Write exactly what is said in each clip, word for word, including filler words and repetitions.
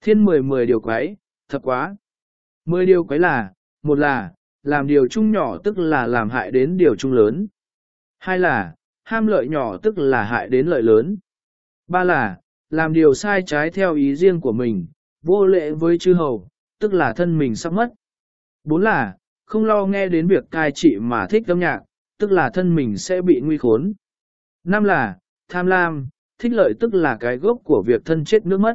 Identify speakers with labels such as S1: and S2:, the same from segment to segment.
S1: Thiên mười mười điều quái, thật quá. Mười điều quái là, một là, làm điều chung nhỏ tức là làm hại đến điều chung lớn. Hai là, ham lợi nhỏ tức là hại đến lợi lớn. Ba là, làm điều sai trái theo ý riêng của mình, vô lễ với chư hầu, tức là thân mình sắp mất. Bốn là, không lo nghe đến việc cai trị mà thích âm nhạc, tức là thân mình sẽ bị nguy khốn. Năm là, tham lam, thích lợi tức là cái gốc của việc thân chết nước mất.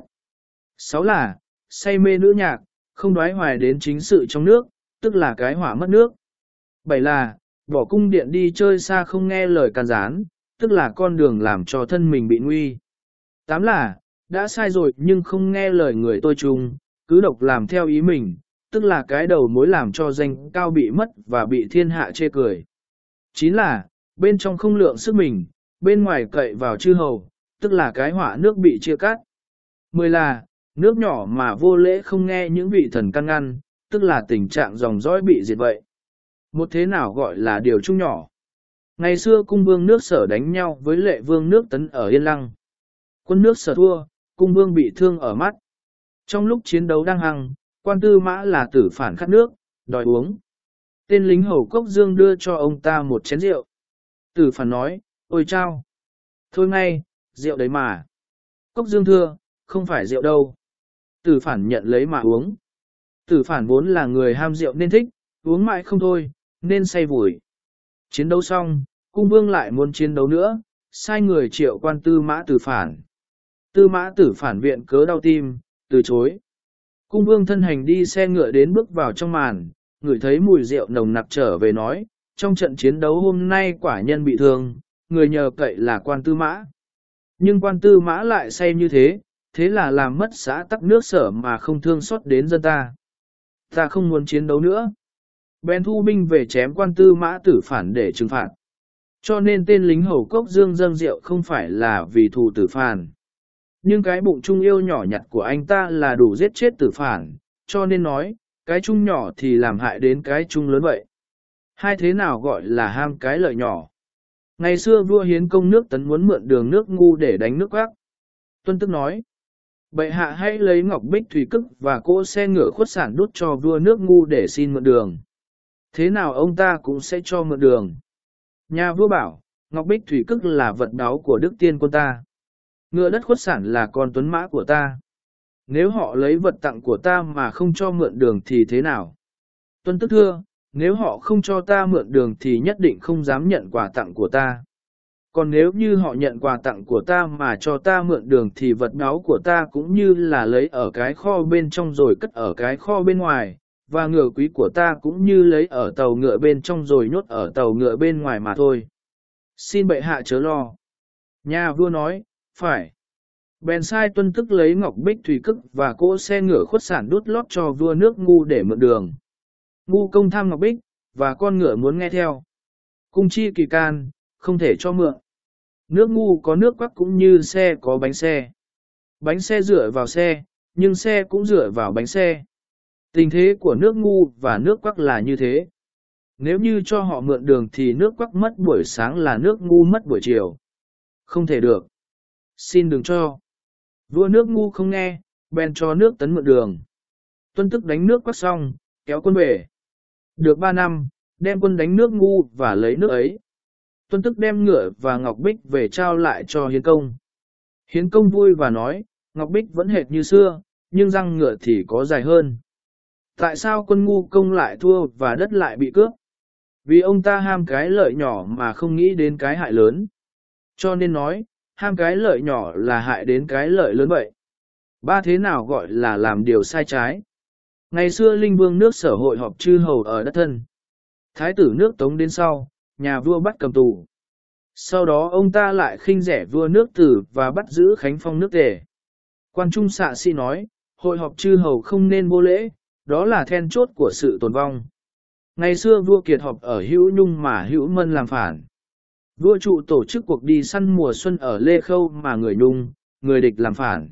S1: Sáu là, say mê nữ nhạc, không đoái hoài đến chính sự trong nước, tức là cái hỏa mất nước. Bảy là, bỏ cung điện đi chơi xa không nghe lời can gián, tức là con đường làm cho thân mình bị nguy. Tám là, đã sai rồi nhưng không nghe lời người tôi chung, cứ độc làm theo ý mình, tức là cái đầu mối làm cho danh cao bị mất và bị thiên hạ chê cười. Chín là, bên trong không lượng sức mình, bên ngoài cậy vào chư hầu, tức là cái hỏa nước bị chia cắt. Mười là, nước nhỏ mà vô lễ không nghe những vị thần căn ngăn, tức là tình trạng dòng dõi bị diệt vậy. Một thế nào gọi là điều chung nhỏ? Ngày xưa cung vương nước Sở đánh nhau với lệ vương nước Tấn ở Yên Lăng. Quân nước Sở thua, cung vương bị thương ở mắt. Trong lúc chiến đấu đang hăng, quan tư mã là tử phản khát nước, đòi uống. Tên lính hầu Cốc Dương đưa cho ông ta một chén rượu. Tử phản nói, ôi chao! Thôi ngay, rượu đấy mà. Cốc Dương thưa, không phải rượu đâu. Tử phản nhận lấy mà uống. Tử phản vốn là người ham rượu nên thích, uống mãi không thôi, nên say vùi. Chiến đấu xong, cung vương lại muốn chiến đấu nữa, sai người triệu quan tư mã tử phản. Tư mã tử phản viện cớ đau tim, từ chối. Cung vương thân hành đi xe ngựa đến bước vào trong màn, ngửi thấy mùi rượu nồng nặc trở về nói, trong trận chiến đấu hôm nay quả nhân bị thương, người nhờ cậy là quan tư mã. Nhưng quan tư mã lại say như thế, thế là làm mất xã tắc nước Sở mà không thương xót đến dân ta. Ta không muốn chiến đấu nữa. Bèn thu binh về chém quan tư mã tử phản để trừng phạt. Cho nên tên lính hầu Cốc Dương dâng rượu không phải là vì thù tử phản. Nhưng cái bụng trung yêu nhỏ nhặt của anh ta là đủ giết chết tử phản, cho nên nói, cái trung nhỏ thì làm hại đến cái trung lớn vậy. Hai thế nào gọi là ham cái lợi nhỏ? Ngày xưa vua Hiến công nước Tấn muốn mượn đường nước Ngu để đánh nước Quác. Tuân Tức nói, bệ hạ hãy lấy ngọc bích thủy cức và cỗ xe ngựa khuất sản đút cho vua nước Ngu để xin mượn đường. Thế nào ông ta cũng sẽ cho mượn đường. Nhà vua bảo, ngọc bích thủy cức là vật báu của đức tiên quân ta. Ngựa đất khuất sản là con tuấn mã của ta. Nếu họ lấy vật tặng của ta mà không cho mượn đường thì thế nào? Tuân Tức thưa, nếu họ không cho ta mượn đường thì nhất định không dám nhận quà tặng của ta. Còn nếu như họ nhận quà tặng của ta mà cho ta mượn đường thì vật báu của ta cũng như là lấy ở cái kho bên trong rồi cất ở cái kho bên ngoài, và ngựa quý của ta cũng như lấy ở tàu ngựa bên trong rồi nhốt ở tàu ngựa bên ngoài mà thôi. Xin bệ hạ chớ lo. Nhà vua nói, phải. Bèn sai Tuân Tức lấy ngọc bích thủy cức và cỗ xe ngựa khuất sản đút lót cho vua nước Ngu để mượn đường. Ngu công tham ngọc bích, và con ngựa muốn nghe theo. Cung chi kỳ can, không thể cho mượn. Nước Ngu có nước Quác cũng như xe có bánh xe. Bánh xe dựa vào xe, nhưng xe cũng dựa vào bánh xe. Tình thế của nước Ngu và nước Quác là như thế. Nếu như cho họ mượn đường thì nước Quác mất buổi sáng là nước Ngu mất buổi chiều. Không thể được. Xin đừng cho. Vua nước Ngu không nghe, bèn cho nước Tấn mượn đường. Tuân Tức đánh nước Quác xong, kéo quân về. Được ba năm, đem quân đánh nước Ngu và lấy nước ấy. Tuân Tức đem ngựa và ngọc bích về trao lại cho Hiến công. Hiến công vui và nói, ngọc bích vẫn hệt như xưa, nhưng răng ngựa thì có dài hơn. Tại sao quân Ngu công lại thua và đất lại bị cướp? Vì ông ta ham cái lợi nhỏ mà không nghĩ đến cái hại lớn. Cho nên nói, ham cái lợi nhỏ là hại đến cái lợi lớn vậy. Ba thế nào gọi là làm điều sai trái? Ngày xưa Linh Vương nước Sở hội họp chư hầu ở đất thân. Thái tử nước Tống đến sau, nhà vua bắt cầm tù. Sau đó ông ta lại khinh rẻ vua nước Tử và bắt giữ Khánh Phong nước Tề. Quan Trung Xạ Sĩ nói, hội họp chư hầu không nên vô lễ, đó là then chốt của sự tồn vong. Ngày xưa vua Kiệt họp ở Hữu Nhung mà Hữu Mân làm phản. Vua Trụ tổ chức cuộc đi săn mùa xuân ở Lê Khâu mà người Nhung, người địch làm phản.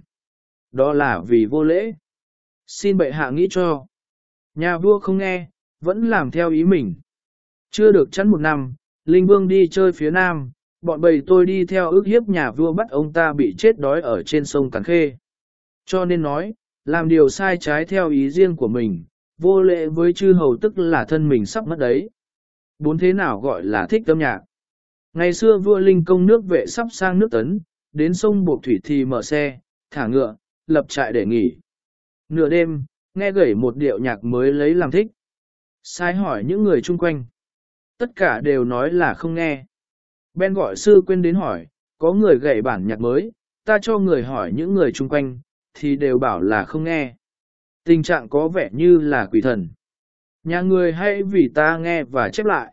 S1: Đó là vì vô lễ. Xin bệ hạ nghĩ cho. Nhà vua không nghe, vẫn làm theo ý mình. Chưa được chắn một năm, Linh Vương đi chơi phía nam, bọn bầy tôi đi theo ước hiếp nhà vua bắt ông ta bị chết đói ở trên sông Càn Khê. Cho nên nói, Làm điều sai trái theo ý riêng của mình, vô lễ với chư hầu tức là thân mình sắp mất đấy. Bốn thế nào gọi là thích âm nhạc? Ngày xưa vua Linh Công nước Vệ sắp sang nước Tấn, đến sông Buộc Thủy thì mở xe, thả ngựa, lập trại để nghỉ. Nửa đêm, nghe gảy một điệu nhạc mới lấy làm thích. Sai hỏi những người chung quanh. Tất cả đều nói là không nghe. Ben gọi sư quên đến hỏi, có người gảy bản nhạc mới, ta cho người hỏi những người chung quanh, thì đều bảo là không nghe. Tình trạng có vẻ như là quỷ thần. Nhà người hãy vì ta nghe và chép lại.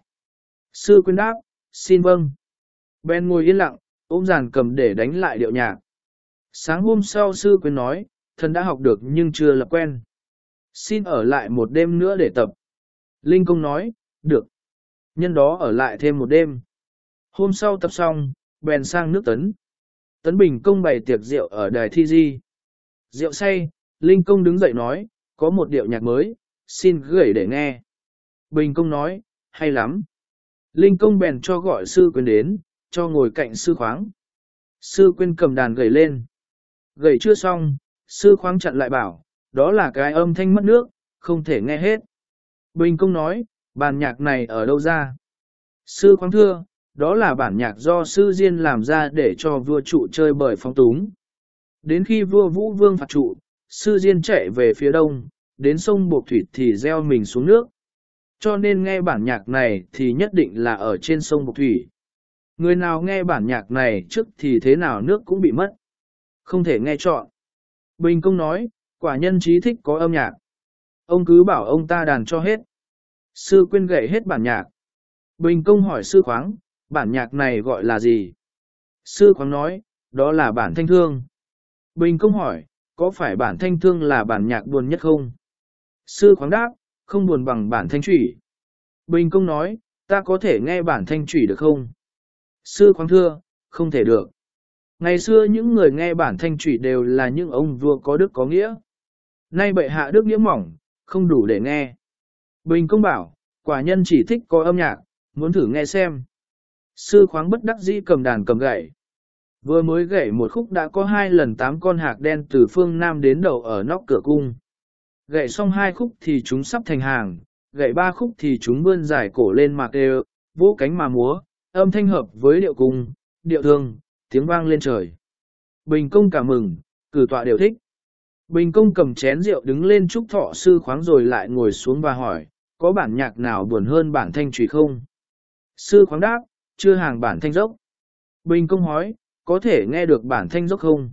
S1: Sư quên đáp, xin vâng. Ben ngồi yên lặng, ôm giàn cầm để đánh lại điệu nhạc. Sáng hôm sau sư quên nói, thần đã học được nhưng chưa lập quen. Xin ở lại một đêm nữa để tập. Linh Công nói, được. Nhân đó ở lại thêm một đêm. Hôm sau tập xong, bèn sang nước Tấn. Tấn Bình Công bày tiệc rượu ở đài thi di. Rượu say, Linh Công đứng dậy nói, có một điệu nhạc mới, xin gửi để nghe. Bình Công nói, hay lắm. Linh Công bèn cho gọi sư quyên đến, cho ngồi cạnh sư khoáng. Sư quyên cầm đàn gửi lên. Gửi chưa xong, sư khoáng chặn lại bảo, đó là cái âm thanh mất nước, không thể nghe hết. Bình Công nói, bản nhạc này ở đâu ra? Sư khoáng thưa, đó là bản nhạc do sư Diên làm ra để cho vua trụ chơi bời phóng túng. Đến khi vua Vũ Vương phạt trụ, sư Diên chạy về phía đông, đến sông Buộc Thủy thì gieo mình xuống nước. Cho nên nghe bản nhạc này thì nhất định là ở trên sông Buộc Thủy. Người nào nghe bản nhạc này trước thì thế nào nước cũng bị mất. Không thể nghe trọn. Bình Công nói, quả nhân trí thích có âm nhạc. Ông cứ bảo ông ta đàn cho hết. Sư Quyên gậy hết bản nhạc. Bình Công hỏi sư khoáng, bản nhạc này gọi là gì? Sư khoáng nói, đó là bản thanh thương. Bình Công hỏi, có phải bản thanh thương là bản nhạc buồn nhất không? Sư khoáng đáp, không buồn bằng bản thanh thủy. Bình Công nói, ta có thể nghe bản thanh thủy được không? Sư khoáng thưa, không thể được. Ngày xưa những người nghe bản thanh thủy đều là những ông vua có đức có nghĩa. Nay bệ hạ đức nghĩa mỏng, không đủ để nghe. Bình Công bảo, quả nhân chỉ thích có âm nhạc, muốn thử nghe xem. Sư khoáng bất đắc dĩ cầm đàn cầm gậy. Vừa mới gậy một khúc đã có hai lần tám con hạc đen từ phương Nam đến đầu ở nóc cửa cung. Gậy xong hai khúc thì chúng sắp thành hàng, gậy ba khúc thì chúng vươn dài cổ lên mà kêu, vỗ cánh mà múa, âm thanh hợp với điệu cung, điệu thương, tiếng vang lên trời. Bình Công cảm mừng, cử tọa đều thích. Bình Công cầm chén rượu đứng lên chúc thọ sư khoáng rồi lại ngồi xuống và hỏi, có bản nhạc nào buồn hơn bản thanh thủy không? Sư khoáng đáp, chưa hàng bản thanh dốc. Bình Công hỏi, có thể nghe được bản thanh dốc không?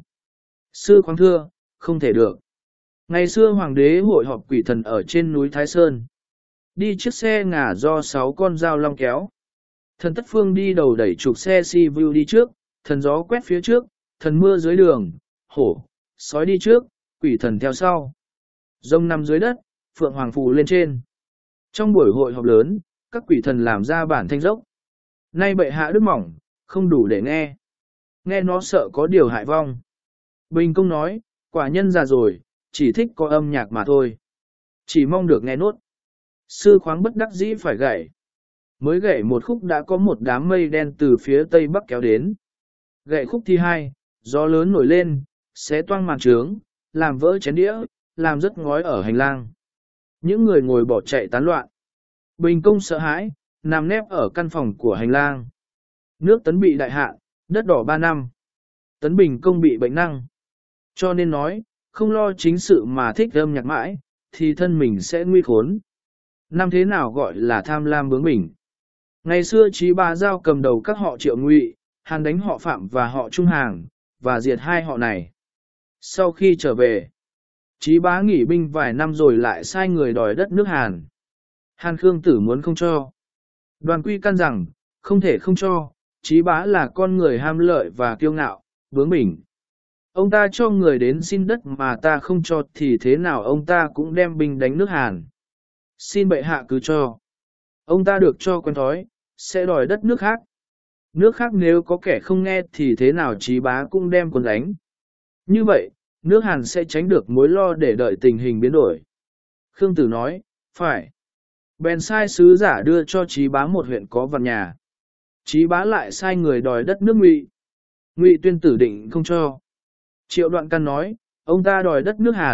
S1: Sư khoáng thưa, không thể được. Ngày xưa hoàng đế hội họp quỷ thần ở trên núi Thái Sơn. Đi chiếc xe ngả do sáu con dao long kéo. Thần Tất Phương đi đầu đẩy trục xe si vu đi trước, thần gió quét phía trước, thần mưa dưới đường, hổ, sói đi trước, quỷ thần theo sau. Rông nằm dưới đất, phượng hoàng phù lên trên. Trong buổi hội họp lớn, các quỷ thần làm ra bản thanh dốc. Nay bệ hạ đức mỏng, không đủ để nghe. Nghe nó sợ có điều hại vong. Bình Công nói, quả nhân già rồi, chỉ thích có âm nhạc mà thôi. Chỉ mong được nghe nốt. Sư khoáng bất đắc dĩ phải gậy. Mới gậy một khúc đã có một đám mây đen từ phía tây bắc kéo đến. Gậy khúc thứ hai, gió lớn nổi lên, xé toang màn trướng, làm vỡ chén đĩa, làm rớt ngói ở hành lang. Những người ngồi bỏ chạy tán loạn. Bình Công sợ hãi, nằm nép ở căn phòng của hành lang. Nước Tấn bị đại hạn, đất đỏ ba năm. Tấn Bình Công bị bệnh năng. Cho nên nói, không lo chính sự mà thích âm nhạc mãi, thì thân mình sẽ nguy khốn. Năm thế nào gọi là tham lam bướng bỉnh. Ngày xưa Trí Bá Giao cầm đầu các họ Triệu Ngụy, Hàn đánh họ Phạm và họ Trung Hàng, và diệt hai họ này. Sau khi trở về, Trí Bá nghỉ binh vài năm rồi lại sai người đòi đất nước Hàn. Hàn Khương Tử muốn không cho. Đoàn Quy căn rằng, không thể không cho, Trí Bá là con người ham lợi và kiêu ngạo, bướng bỉnh. Ông ta cho người đến xin đất mà ta không cho thì thế nào ông ta cũng đem binh đánh nước Hàn. Xin bệ hạ cứ cho. Ông ta được cho quen thói, sẽ đòi đất nước khác. Nước khác nếu có kẻ không nghe thì thế nào Trí Bá cũng đem quân đánh. Như vậy, nước Hàn sẽ tránh được mối lo để đợi tình hình biến đổi. Khương Tử nói, phải. Bèn sai sứ giả đưa cho Trí Bá một huyện có vạn nhà. Trí Bá lại sai người đòi đất nước Ngụy. Ngụy Tuyên Tử định không cho. Triệu Đoạn Căn nói, ông ta đòi đất nước Hàn,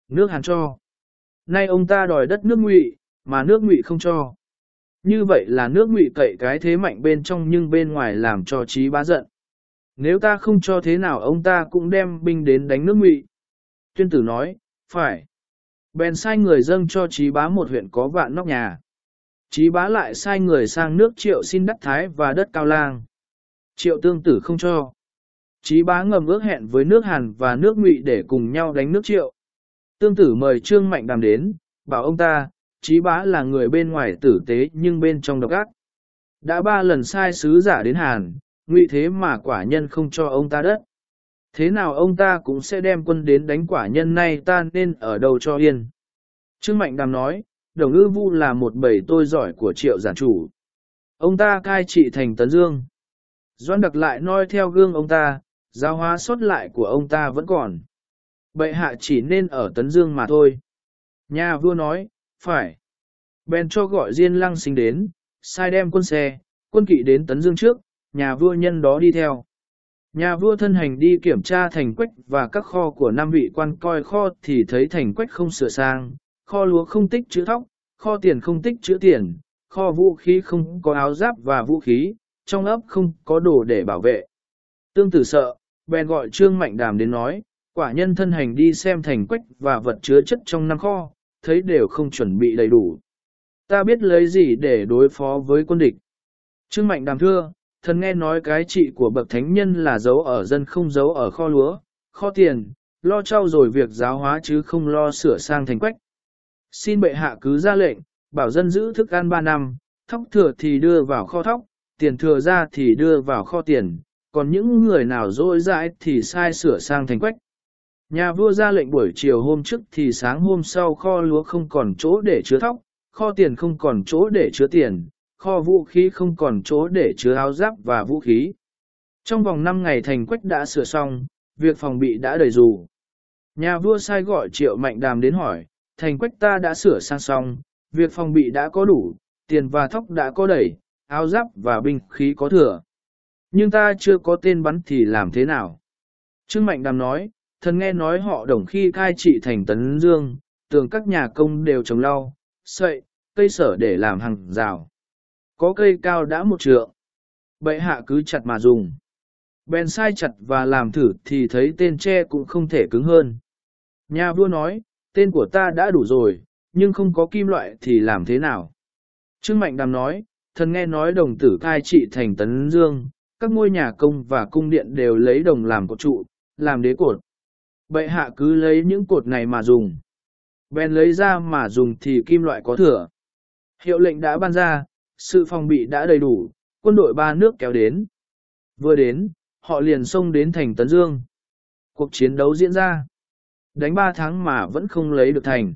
S1: nước Hàn cho. Nay ông ta đòi đất nước Ngụy, mà nước Ngụy không cho. Như vậy là nước Ngụy cậy cái thế mạnh bên trong nhưng bên ngoài làm cho Trí Bá giận. Nếu ta không cho thế nào ông ta cũng đem binh đến đánh nước Ngụy. Tuyên tử nói, phải. Bèn sai người dâng cho Trí Bá một huyện có vạn nóc nhà. Trí Bá lại sai người sang nước Triệu xin đất Thái và đất Cao Lang. Triệu Tương Tử không cho. Trí Bá ngầm ước hẹn với nước Hàn và nước Ngụy để cùng nhau đánh nước Triệu. Tương Tử mời Trương Mạnh Đàm đến, bảo ông ta, Trí Bá là người bên ngoài tử tế nhưng bên trong độc ác. Đã ba lần sai sứ giả đến Hàn, Ngụy thế mà quả nhân không cho ông ta đất. Thế nào ông ta cũng sẽ đem quân đến đánh quả nhân, nay ta nên ở đâu cho yên. Trương Mạnh Đàm nói, Đồng Ư Vu là một bầy tôi giỏi của Triệu giản chủ. Ông ta cai trị thành Tấn Dương. Doãn Đặc lại noi theo gương ông ta, giáo hóa sót lại của ông ta vẫn còn. Bệ hạ chỉ nên ở Tấn Dương mà thôi. Nhà vua nói, phải. Bèn cho gọi Diên Lăng Sinh đến, sai đem quân xe, quân kỵ đến Tấn Dương trước, nhà vua nhân đó đi theo. Nhà vua thân hành đi kiểm tra thành quách và các kho của năm vị quan, coi kho thì thấy thành quách không sửa sang, kho lúa không tích trữ thóc, kho tiền không tích trữ tiền, kho vũ khí không có áo giáp và vũ khí, trong ấp không có đồ để bảo vệ. Tương Tử sợ, bèn gọi Trương Mạnh Đàm đến nói, quả nhân thân hành đi xem thành quách và vật chứa chất trong năm kho, thấy đều không chuẩn bị đầy đủ. Ta biết lấy gì để đối phó với quân địch. Trương Mạnh Đàm thưa, thần nghe nói cái trị của bậc thánh nhân là giấu ở dân không giấu ở kho lúa, kho tiền, lo trau dồi việc giáo hóa chứ không lo sửa sang thành quách. Xin bệ hạ cứ ra lệnh, bảo dân giữ thức ăn ba năm, thóc thừa thì đưa vào kho thóc, tiền thừa ra thì đưa vào kho tiền, còn những người nào dỗi dãi thì sai sửa sang thành quách. Nhà vua ra lệnh buổi chiều hôm trước thì sáng hôm sau kho lúa không còn chỗ để chứa thóc, kho tiền không còn chỗ để chứa tiền, kho vũ khí không còn chỗ để chứa áo giáp và vũ khí. Trong vòng năm ngày thành quách đã sửa xong, việc phòng bị đã đầy đủ. Nhà vua sai gọi Triệu Mạnh Đàm đến hỏi, thành quách ta đã sửa sang xong, việc phòng bị đã có đủ, tiền và thóc đã có đầy, áo giáp và binh khí có thừa. Nhưng ta chưa có tên bắn thì làm thế nào? Trương Mạnh Đàm nói, thần nghe nói họ Đồng khi cai trị thành Tấn Dương, tường các nhà công đều trồng lau, sậy, cây sở để làm hàng rào. Có cây cao đã một trượng. Bệ hạ cứ chặt mà dùng. Bèn sai chặt và làm thử thì thấy tên tre cũng không thể cứng hơn. Nhà vua nói, tên của ta đã đủ rồi, nhưng không có kim loại thì làm thế nào? Trương Mạnh Đàm nói, thần nghe nói Đồng tử cai trị thành Tấn Dương, các ngôi nhà công và cung điện đều lấy đồng làm cột trụ, làm đế cột. Bệ hạ cứ lấy những cột này mà dùng. Bèn lấy ra mà dùng thì kim loại có thừa. Hiệu lệnh đã ban ra, sự phòng bị đã đầy đủ, quân đội ba nước kéo đến. Vừa đến, họ liền xông đến thành Tấn Dương. Cuộc chiến đấu diễn ra. Đánh ba tháng mà vẫn không lấy được thành.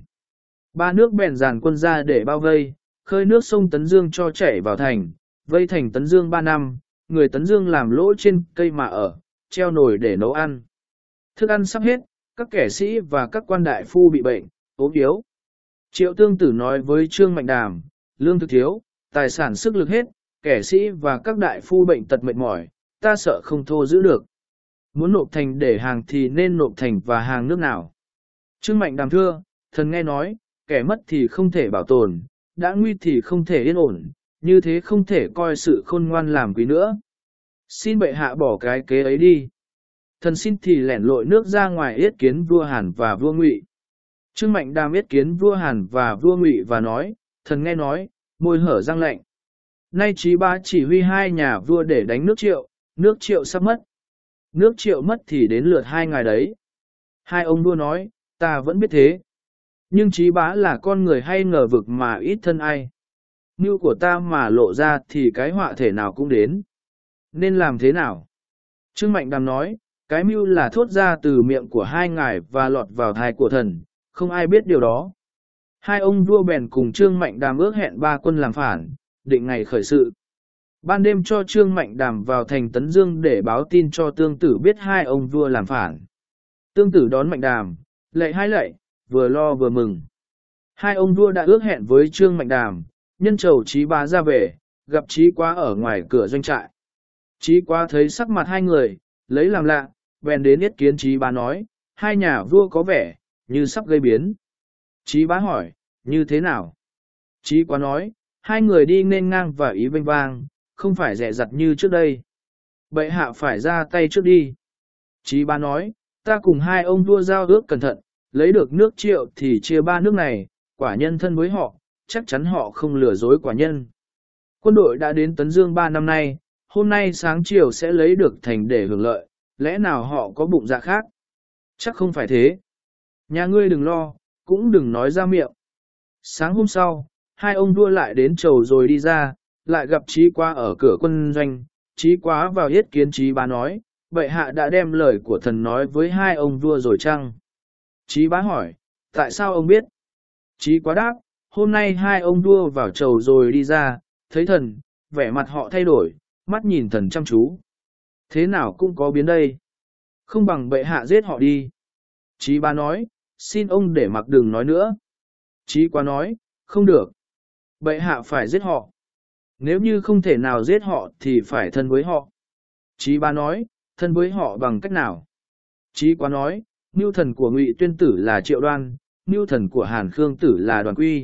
S1: Ba nước bèn dàn quân ra để bao vây, khơi nước sông Tấn Dương cho chảy vào thành, vây thành Tấn Dương ba năm, người Tấn Dương làm lỗ trên cây mà ở, treo nồi để nấu ăn. Thức ăn sắp hết, các kẻ sĩ và các quan đại phu bị bệnh, ốm yếu. Triệu Tương Tử nói với Trương Mạnh Đàm, lương thực thiếu, tài sản sức lực hết, kẻ sĩ và các đại phu bệnh tật mệt mỏi, ta sợ không thô giữ được. Muốn nộp thành để hàng thì nên nộp thành và hàng nước nào? Trương Mạnh Đàm thưa, thần nghe nói, kẻ mất thì không thể bảo tồn, đã nguy thì không thể yên ổn, như thế không thể coi sự khôn ngoan làm quý nữa. Xin bệ hạ bỏ cái kế ấy đi. Thần xin thì lẻn lội nước ra ngoài yết kiến vua Hàn và vua Ngụy. Trương Mạnh Đàm yết kiến vua Hàn và vua Ngụy và nói, thần nghe nói, môi hở răng lạnh. Nay Trí Bá chỉ huy hai nhà vua để đánh nước Triệu, nước Triệu sắp mất. Nước Triệu mất thì đến lượt hai ngài đấy. Hai ông vua nói, ta vẫn biết thế. Nhưng Trí Bá là con người hay ngờ vực mà ít thân ai. Mưu của ta mà lộ ra thì cái họa thể nào cũng đến. Nên làm thế nào? Trương Mạnh Đàm nói, cái mưu là thốt ra từ miệng của hai ngài và lọt vào thai của thần, không ai biết điều đó. Hai ông vua bèn cùng Trương Mạnh Đàm ước hẹn ba quân làm phản, định ngày khởi sự. Ban đêm cho Trương Mạnh Đàm vào thành Tấn Dương để báo tin cho Tương Tử biết hai ông vua làm phản. Tương Tử đón Mạnh Đàm, lạy hai lạy, vừa lo vừa mừng. Hai ông vua đã ước hẹn với Trương Mạnh Đàm, nhân chầu Trí Bá ra về, gặp Trí Quá ở ngoài cửa doanh trại. Trí Quá thấy sắc mặt hai người, lấy làm lạ, bèn đến yết kiến Trí Bá nói, hai nhà vua có vẻ như sắp gây biến. Chí bá hỏi, như thế nào? Chí quá nói, hai người đi nên ngang và ý vênh vang, không phải dè dặt như trước đây. Bệ hạ phải ra tay trước đi. Chí bá nói, ta cùng hai ông vua giao ước cẩn thận, lấy được nước Triệu thì chia ba nước này, quả nhân thân với họ, chắc chắn họ không lừa dối quả nhân. Quân đội đã đến Tấn Dương ba năm nay, hôm nay sáng chiều sẽ lấy được thành để hưởng lợi, lẽ nào họ có bụng dạ khác? Chắc không phải thế. Nhà ngươi đừng lo, cũng đừng nói ra miệng. Sáng hôm sau, hai ông vua lại đến chầu rồi đi ra, lại gặp Chí Quá ở cửa quân doanh. Chí Quá vào yết kiến Chí bá nói, bệ hạ đã đem lời của thần nói với hai ông vua rồi chăng? Chí bá hỏi, tại sao ông biết? Chí Quá đáp, hôm nay hai ông vua vào chầu rồi đi ra, thấy thần, vẻ mặt họ thay đổi, mắt nhìn thần chăm chú. Thế nào cũng có biến đây. Không bằng bệ hạ giết họ đi. Chí bá nói, xin ông để mặc đừng nói nữa. Chí Quá nói, không được. Bệ hạ phải giết họ. Nếu như không thể nào giết họ thì phải thân với họ. Chí bá nói, thân với họ bằng cách nào? Chí Quá nói, mưu thần của Ngụy Tuyên Tử là Triệu Đoan, mưu thần của Hàn Khương Tử là Đoàn Quy.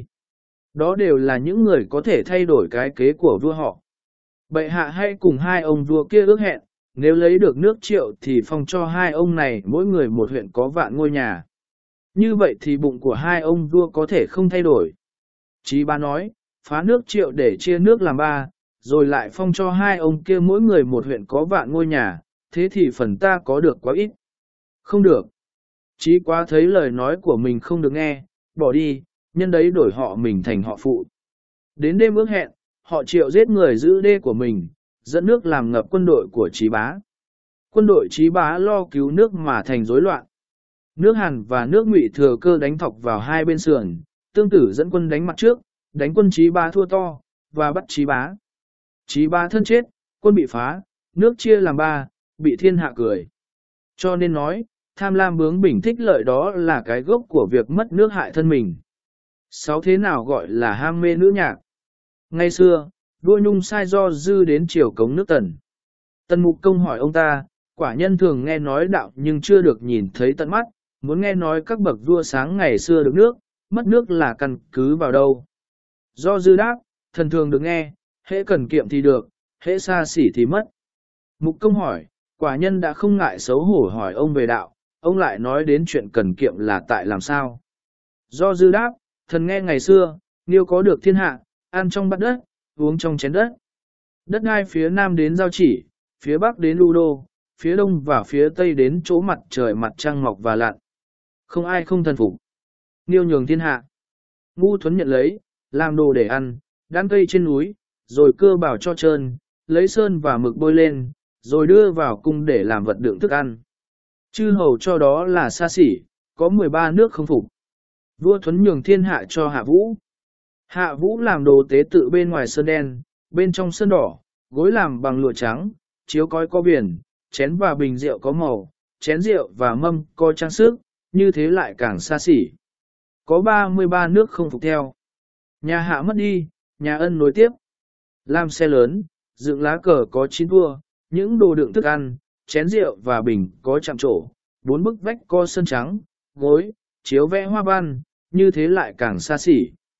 S1: Đó đều là những người có thể thay đổi cái kế của vua họ. Bệ hạ hãy cùng hai ông vua kia ước hẹn, nếu lấy được nước Triệu thì phong cho hai ông này mỗi người một huyện có vạn ngôi nhà. Như vậy thì bụng của hai ông vua có thể không thay đổi. Chí bá nói, phá nước Triệu để chia nước làm ba, rồi lại phong cho hai ông kia mỗi người một huyện có vạn ngôi nhà, thế thì phần ta có được quá ít. Không được. Chí Quá thấy lời nói của mình không được nghe, bỏ đi, nhân đấy đổi họ mình thành họ phụ. Đến đêm ước hẹn, họ Triệu giết người giữ đê của mình, dẫn nước làm ngập quân đội của Chí bá. Quân đội Chí bá lo cứu nước mà thành rối loạn. Nước Hàn và nước Ngụy thừa cơ đánh thọc vào hai bên sườn, Tương Tử dẫn quân đánh mặt trước, đánh quân Chí bá thua to, và bắt Chí bá. Chí bá thân chết, quân bị phá, nước chia làm ba, bị thiên hạ cười. Cho nên nói, tham lam bướng bỉnh thích lợi đó là cái gốc của việc mất nước hại thân mình. Sáu thế nào gọi là ham mê nữ nhạc? Ngày xưa, vua Nhung sai Do Dư đến triều cống nước Tần. Tần Mục Công hỏi ông ta, quả nhân thường nghe nói đạo nhưng chưa được nhìn thấy tận mắt, muốn nghe nói các bậc vua sáng ngày xưa được nước, mất nước là căn cứ vào đâu. Do Dư đáp, thần thường được nghe, hễ cần kiệm thì được, hễ xa xỉ thì mất. Mục Công hỏi, quả nhân đã không ngại xấu hổ hỏi ông về đạo, ông lại nói đến chuyện cần kiệm là tại làm sao. Do Dư đáp, thần nghe ngày xưa, Niêu có được thiên hạ, ăn trong bát đất, uống trong chén đất. Đất đai phía nam đến Giao Chỉ, phía bắc đến Lưu Đô, phía đông và phía tây đến chỗ mặt trời mặt trăng mọc và lặn. Không ai không thần phục. Niêu nhường thiên hạ. Ngu Thuấn nhận lấy, làm đồ để ăn, đan cây trên núi, rồi cưa bảo cho trơn, lấy sơn và mực bôi lên, rồi đưa vào cung để làm vật đựng thức ăn. Chư hầu cho đó là xa xỉ, có mười ba nước không phục. Vua Thuấn nhường thiên hạ cho Hạ Vũ. Hạ Vũ làm đồ tế tự bên ngoài sơn đen, bên trong sơn đỏ, gối làm bằng lụa trắng, chiếu cói có biển, chén và bình rượu có màu, chén rượu và mâm có trang sức, như thế lại càng xa xỉ. Có ba mươi ba nước không phục theo. Nhà Hạ mất đi, nhà Ân nối tiếp. Làm xe lớn, dựng lá cờ có chín vua, những đồ đựng thức ăn, chén rượu và bình có chạm trổ, bốn bức vách có sơn trắng, gối, chiếu vẽ hoa văn, như thế lại càng xa xỉ.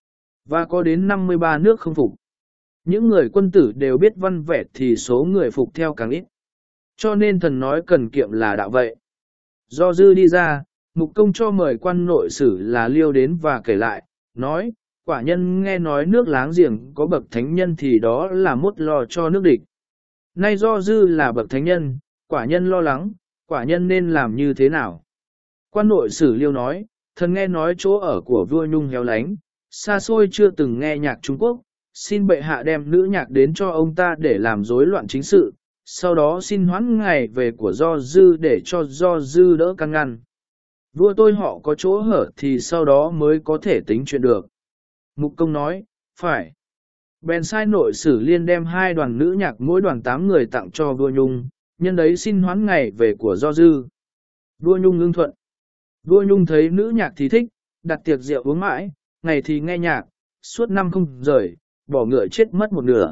S1: Và có đến năm mươi ba nước không phục. Những người quân tử đều biết văn vẻ thì số người phục theo càng ít. Cho nên thần nói cần kiệm là đạo vậy. Do Dư đi ra, Mục Công cho mời quan nội sử là Liêu đến và kể lại, nói, quả nhân nghe nói nước láng giềng có bậc thánh nhân thì đó là mốt lo cho nước địch. Nay Do Dư là bậc thánh nhân, quả nhân lo lắng, quả nhân nên làm như thế nào? Quan nội sử Liêu nói, thần nghe nói chỗ ở của vua Nhung héo lánh, xa xôi chưa từng nghe nhạc Trung Quốc, xin bệ hạ đem nữ nhạc đến cho ông ta để làm rối loạn chính sự, sau đó xin hoãn ngày về của Do Dư để cho Do Dư đỡ can ngăn. Vua tôi họ có chỗ hở thì sau đó mới có thể tính chuyện được. Mục Công nói, phải. Bèn sai nội sử Liên đem hai đoàn nữ nhạc mỗi đoàn tám người tặng cho vua Nhung, nhân đấy xin hoãn ngày về của Do Dư. Vua Nhung ưng thuận. Vua Nhung thấy nữ nhạc thì thích, đặt tiệc rượu uống mãi, ngày thì nghe nhạc, suốt năm không rời, bỏ ngựa chết mất một nửa.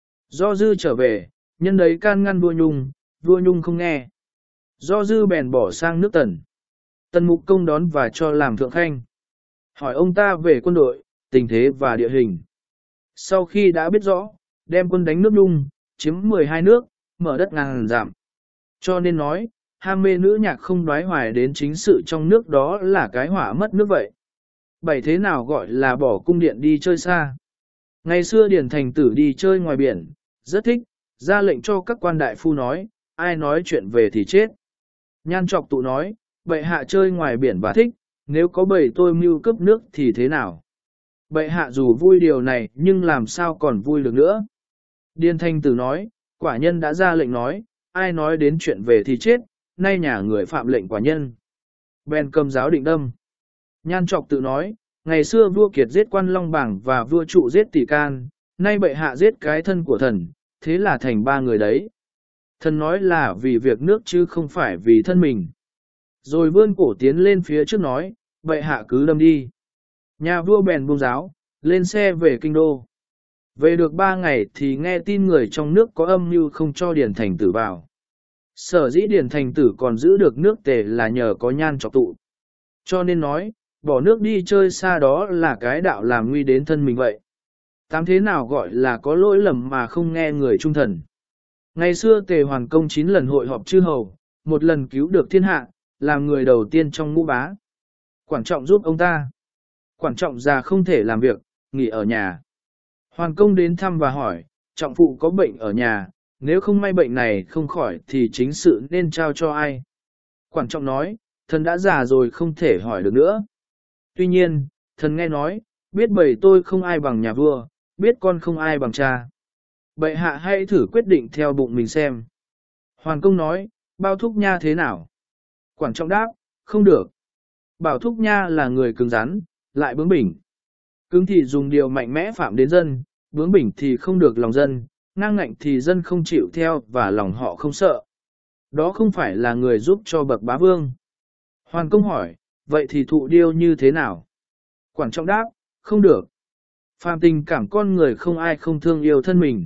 S1: Do Dư trở về, nhân đấy can ngăn vua Nhung, vua Nhung không nghe. Do Dư bèn bỏ sang nước Tần. Tần Mục Công đón và cho làm thượng khanh. Hỏi ông ta về quân đội, tình thế và địa hình. Sau khi đã biết rõ, đem quân đánh nước Nhung, chiếm mười hai nước, mở đất ngàn dặm. Cho nên nói, ham mê nữ nhạc không đoái hoài đến chính sự trong nước đó là cái hỏa mất nước vậy. Bảy thế nào gọi là bỏ cung điện đi chơi xa. Ngày xưa Điền Thành Tử đi chơi ngoài biển, rất thích, ra lệnh cho các quan đại phu nói, ai nói chuyện về thì chết. Nhan Trọc Tụ nói, bệ hạ chơi ngoài biển bà thích, nếu có bầy tôi mưu cướp nước thì thế nào? Bệ hạ dù vui điều này nhưng làm sao còn vui được nữa? Điền Thành Tử nói, quả nhân đã ra lệnh nói, ai nói đến chuyện về thì chết, nay nhà người phạm lệnh quả nhân. Bèn cầm giáo định đâm. Nhan Trọc Tự nói, ngày xưa vua Kiệt giết quan Long Bảng và vua Trụ giết Tỷ Can, nay bệ hạ giết cái thân của thần, thế là thành ba người đấy. Thần nói là vì việc nước chứ không phải vì thân mình. Rồi vươn cổ tiến lên phía trước nói, bệ hạ cứ đâm đi. Nhà vua bèn buông giáo, lên xe về kinh đô. Về được ba ngày thì nghe tin người trong nước có âm mưu không cho Điền Thành Tử vào. Sở dĩ Điền Thành Tử còn giữ được nước Tề là nhờ có Nhan Trọc Tụ. Cho nên nói, bỏ nước đi chơi xa đó là cái đạo làm nguy đến thân mình vậy. Tám thế nào gọi là có lỗi lầm mà không nghe người trung thần. Ngày xưa Tề Hoàn Công chín lần hội họp chư hầu, một lần cứu được thiên hạ, làm người đầu tiên trong ngũ bá. Quản Trọng giúp ông ta. Quản Trọng già không thể làm việc, nghỉ ở nhà. Hoàn Công đến thăm và hỏi, Trọng phụ có bệnh ở nhà, nếu không may bệnh này không khỏi thì chính sự nên trao cho ai? Quản Trọng nói, thần đã già rồi không thể hỏi được nữa. Tuy nhiên, thần nghe nói, biết bầy tôi không ai bằng nhà vua, biết con không ai bằng cha. Bệ hạ hãy thử quyết định theo bụng mình xem. Hoàn Công nói, bao thúc nha thế nào? Quản Trọng đáp, không được. Bảo thúc nha là người cứng rắn, lại bướng bỉnh. Cứng thì dùng điều mạnh mẽ phạm đến dân, bướng bỉnh thì không được lòng dân, ngang ngạnh thì dân không chịu theo và lòng họ không sợ. Đó không phải là người giúp cho bậc bá vương. Hoàn Công hỏi, vậy thì Thụ Điêu như thế nào? Quản Trọng đáp, không được. Phàm tình cảm con người không ai không thương yêu thân mình.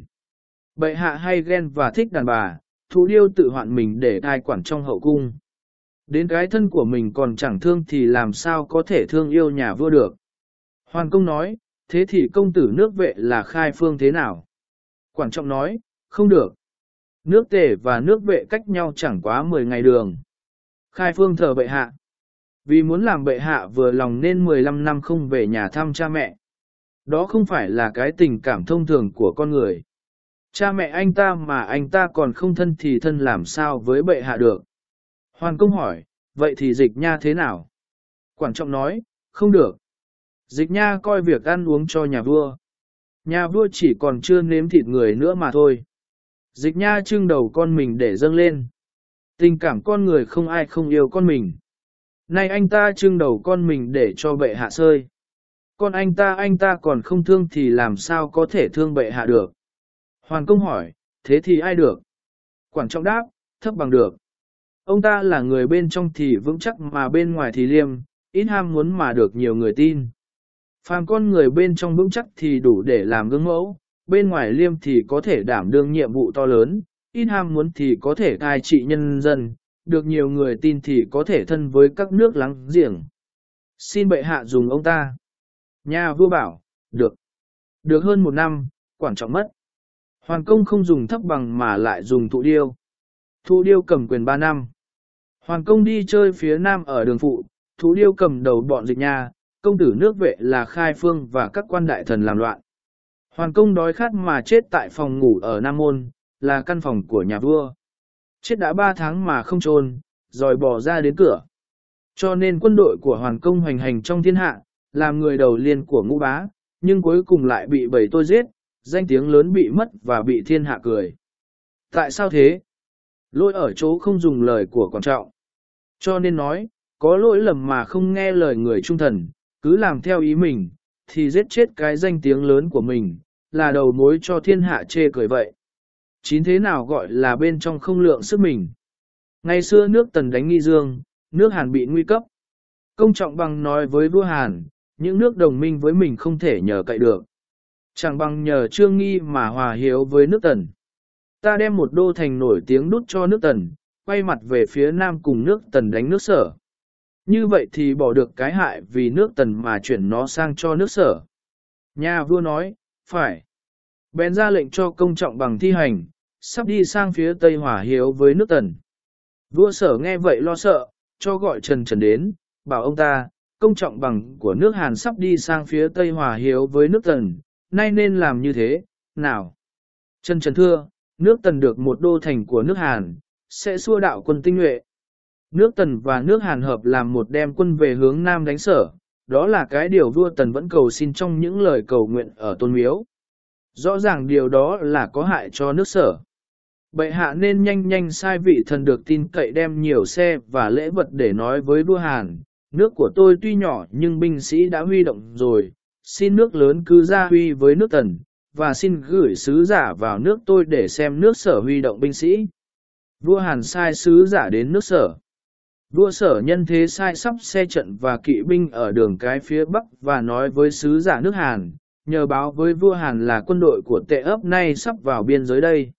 S1: Bệ hạ hay ghen và thích đàn bà, Thụ Điêu tự hoạn mình để cai quản trong hậu cung. Đến cái thân của mình còn chẳng thương thì làm sao có thể thương yêu nhà vua được. Hoàn Công nói, thế thì công tử nước Vệ là Khai Phương thế nào? Quản Trọng nói, không được. Nước Tề và nước Vệ cách nhau chẳng quá mười ngày đường. Khai Phương thờ bệ hạ. Vì muốn làm bệ hạ vừa lòng nên mười lăm năm không về nhà thăm cha mẹ. Đó không phải là cái tình cảm thông thường của con người. Cha mẹ anh ta mà anh ta còn không thân thì thân làm sao với bệ hạ được. Hoàn Công hỏi, vậy thì Dịch Nha thế nào? Quản Trọng nói, không được. Dịch Nha coi việc ăn uống cho nhà vua. Nhà vua chỉ còn chưa nếm thịt người nữa mà thôi. Dịch Nha trưng đầu con mình để dâng lên. Tình cảm con người không ai không yêu con mình. Nay anh ta trưng đầu con mình để cho bệ hạ sơi. Con anh ta anh ta còn không thương thì làm sao có thể thương bệ hạ được. Hoàn Công hỏi, thế thì ai được? Quản Trọng đáp, thấp bằng được. Ông ta là người bên trong thì vững chắc mà bên ngoài thì liêm, ít ham muốn mà được nhiều người tin. Phàm con người bên trong vững chắc thì đủ để làm gương mẫu, bên ngoài liêm thì có thể đảm đương nhiệm vụ to lớn, ít ham muốn thì có thể cai trị nhân dân, được nhiều người tin thì có thể thân với các nước láng giềng. Xin bệ hạ dùng ông ta. Nhà vua bảo, được. Được hơn một năm, Quản Trọng mất. Hoàn Công không dùng thấp bằng mà lại dùng Thụ Điêu. Thụ Điêu cầm quyền ba năm. Hoàn Công đi chơi phía nam ở đường phụ, Thụ Điêu cầm đầu bọn Dịch Nha, công tử nước Vệ là Khai Phương và các quan đại thần làm loạn. Hoàn Công đói khát mà chết tại phòng ngủ ở Nam Môn, là căn phòng của nhà vua. Chết đã ba tháng mà không chôn, rồi bỏ ra đến cửa. Cho nên quân đội của Hoàn Công hoành hành trong thiên hạ, làm người đầu liên của ngũ bá, nhưng cuối cùng lại bị bầy tôi giết, danh tiếng lớn bị mất và bị thiên hạ cười. Tại sao thế? Lỗi ở chỗ không dùng lời của Quản Trọng. Cho nên nói, có lỗi lầm mà không nghe lời người trung thần, cứ làm theo ý mình, thì giết chết cái danh tiếng lớn của mình, là đầu mối cho thiên hạ chê cười vậy. Chín thế nào gọi là bên trong không lượng sức mình. Ngày xưa nước Tần đánh Nghi Dương, nước Hàn bị nguy cấp. Công Trọng Bằng nói với vua Hàn, những nước đồng minh với mình không thể nhờ cậy được. Chẳng bằng nhờ Trương Nghi mà hòa hiếu với nước Tần. Ta đem một đô thành nổi tiếng đút cho nước Tần, quay mặt về phía nam cùng nước Tần đánh nước Sở. Như vậy thì bỏ được cái hại vì nước Tần mà chuyển nó sang cho nước Sở. Nhà vua nói, phải. Bèn ra lệnh cho Công Trọng Bằng thi hành, sắp đi sang phía Tây hòa hiếu với nước Tần. Vua Sở nghe vậy lo sợ, cho gọi Trần Trần đến, bảo ông ta, Công Trọng Bằng của nước Hàn sắp đi sang phía Tây hòa hiếu với nước Tần, nay nên làm như thế, nào. Trần Trần thưa, nước Tần được một đô thành của nước Hàn, sẽ xua đạo quân tinh nhuệ. Nước Tần và nước Hàn hợp làm một đem quân về hướng Nam đánh Sở, đó là cái điều vua Tần vẫn cầu xin trong những lời cầu nguyện ở Tôn Miếu. Rõ ràng điều đó là có hại cho nước Sở. Bệ hạ nên nhanh nhanh sai vị thần được tin cậy đem nhiều xe và lễ vật để nói với vua Hàn, nước của tôi tuy nhỏ nhưng binh sĩ đã huy động rồi, xin nước lớn cứ ra huy với nước Tần, và xin gửi sứ giả vào nước tôi để xem nước Sở huy động binh sĩ. Vua Hàn sai sứ giả đến nước Sở. Vua Sở nhân thế sai sắp xe trận và kỵ binh ở đường cái phía Bắc và nói với sứ giả nước Hàn, nhờ báo với vua Hàn là quân đội của Tệ ấp nay sắp vào biên giới đây.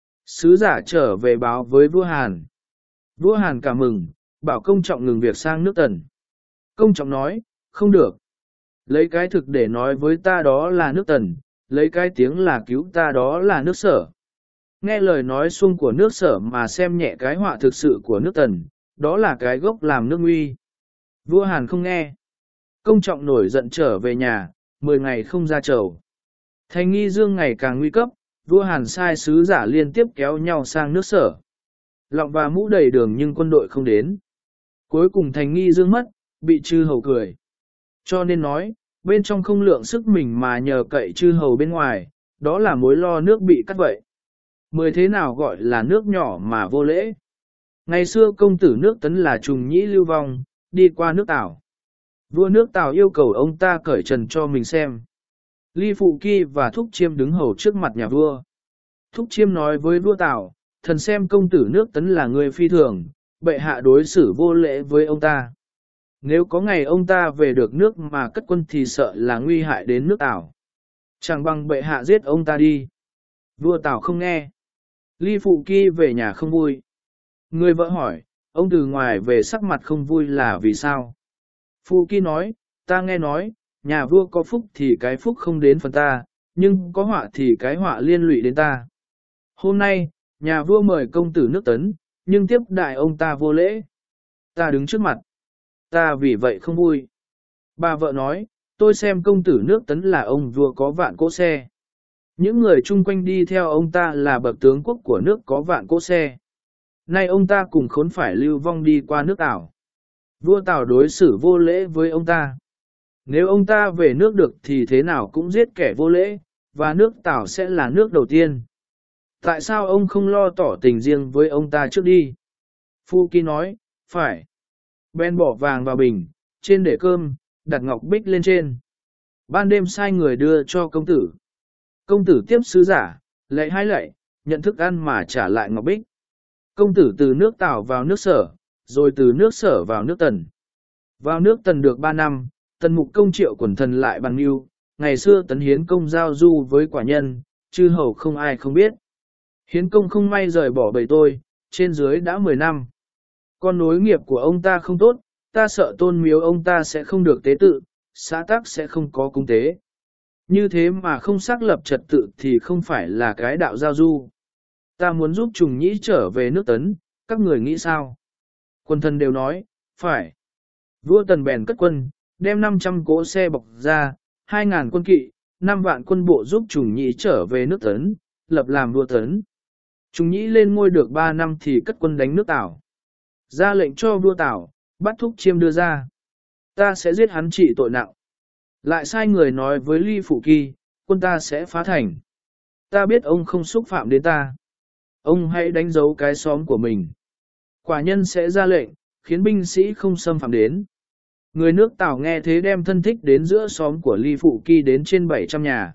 S1: Sứ giả trở về báo với vua Hàn. Vua Hàn cảm mừng, bảo Công Trọng ngừng việc sang nước Tần. Công Trọng nói, không được. Lấy cái thực để nói với ta đó là nước Tần, lấy cái tiếng là cứu ta đó là nước Sở. Nghe lời nói xuông của nước Sở mà xem nhẹ cái họa thực sự của nước Tần, đó là cái gốc làm nước nguy. Vua Hàn không nghe. Công Trọng nổi giận trở về nhà, mười ngày không ra chầu. Thành Nghi Dương ngày càng nguy cấp, vua Hàn sai sứ giả liên tiếp kéo nhau sang nước Sở. Lọng và mũ đầy đường nhưng quân đội không đến. Cuối cùng Thành Nghi Dương mất, bị chư hầu cười. Cho nên nói, bên trong không lượng sức mình mà nhờ cậy chư hầu bên ngoài, đó là mối lo nước bị cắt vậy. Mười thế nào gọi là nước nhỏ mà vô lễ. Ngày xưa công tử nước Tấn là Trùng Nhĩ Lưu Vong, đi qua nước Tảo. Vua nước Tảo yêu cầu ông ta cởi trần cho mình xem. Ly Phụ Kỳ và Thúc Chiêm đứng hầu trước mặt nhà vua. Thúc Chiêm nói với vua Tảo, thần xem công tử nước Tấn là người phi thường, bệ hạ đối xử vô lễ với ông ta. Nếu có ngày ông ta về được nước mà cất quân thì sợ là nguy hại đến nước Tảo. Chẳng bằng bệ hạ giết ông ta đi. Vua Tảo không nghe. Ly Phụ Kỳ về nhà không vui. Người vợ hỏi, ông từ ngoài về sắc mặt không vui là vì sao? Phụ Kỳ nói, ta nghe nói, nhà vua có phúc thì cái phúc không đến phần ta, nhưng có họa thì cái họa liên lụy đến ta. Hôm nay, nhà vua mời công tử nước Tấn, nhưng tiếp đại ông ta vô lễ. Ta đứng trước mặt. Ta vì vậy không vui. Bà vợ nói, tôi xem công tử nước Tấn là ông vua có vạn cỗ xe. Những người chung quanh đi theo ông ta là bậc tướng quốc của nước có vạn cỗ xe. Nay ông ta cùng khốn phải lưu vong đi qua nước Tảo. Vua Tảo đối xử vô lễ với ông ta. Nếu ông ta về nước được thì thế nào cũng giết kẻ vô lễ, và nước Tảo sẽ là nước đầu tiên. Tại sao ông không lo tỏ tình riêng với ông ta trước đi? Phu Kỳ nói, phải. Ben bỏ vàng vào bình, trên để cơm, đặt ngọc bích lên trên. Ban đêm sai người đưa cho công tử. Công tử tiếp sứ giả, lạy hai lạy, nhận thức ăn mà trả lại ngọc bích. Công tử từ nước Tảo vào nước Sở, rồi từ nước Sở vào nước Tần. Vào nước Tần được ba năm, Tần Mục Công triệu quần thần lại bằng mưu. Ngày xưa Tấn Hiến Công giao du với quả nhân, chư hầu không ai không biết. Hiến Công không may rời bỏ bầy tôi, trên dưới đã mười năm. Con nối nghiệp của ông ta không tốt, ta sợ Tôn Miếu ông ta sẽ không được tế tự, xã tắc sẽ không có cung tế. Như thế mà không xác lập trật tự thì không phải là cái đạo giao du. Ta muốn giúp Trùng Nhĩ trở về nước Tấn, các người nghĩ sao? Quân thần đều nói, phải. Vua Tần bèn cất quân, đem năm trăm cỗ xe bọc ra, hai ngàn quân kỵ, năm vạn quân bộ giúp Trùng Nhĩ trở về nước Tấn, lập làm vua Tấn. Trùng Nhĩ lên ngôi được ba năm thì cất quân đánh nước Tảo. Ra lệnh cho vua Tảo, bắt Thúc Chiêm đưa ra. Ta sẽ giết hắn trị tội nặng. Lại sai người nói với Ly Phụ Kỳ, quân ta sẽ phá thành. Ta biết ông không xúc phạm đến ta. Ông hãy đánh dấu cái xóm của mình. Quả nhân sẽ ra lệnh, khiến binh sĩ không xâm phạm đến. Người nước Tảo nghe thế đem thân thích đến giữa xóm của Ly Phụ Kỳ đến trên bảy trăm nhà.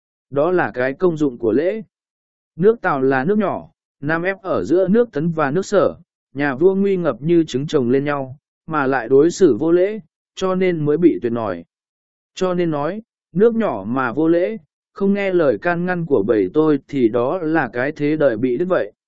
S1: Đó là cái công dụng của lễ. Nước Tảo là nước nhỏ, nằm ép ở giữa nước Tấn và nước Sở, nhà vua nguy ngập như trứng chồng lên nhau, mà lại đối xử vô lễ, cho nên mới bị tuyệt nổi. Cho nên nói, nước nhỏ mà vô lễ, không nghe lời can ngăn của bầy tôi thì đó là cái thế đời bị đứt vậy.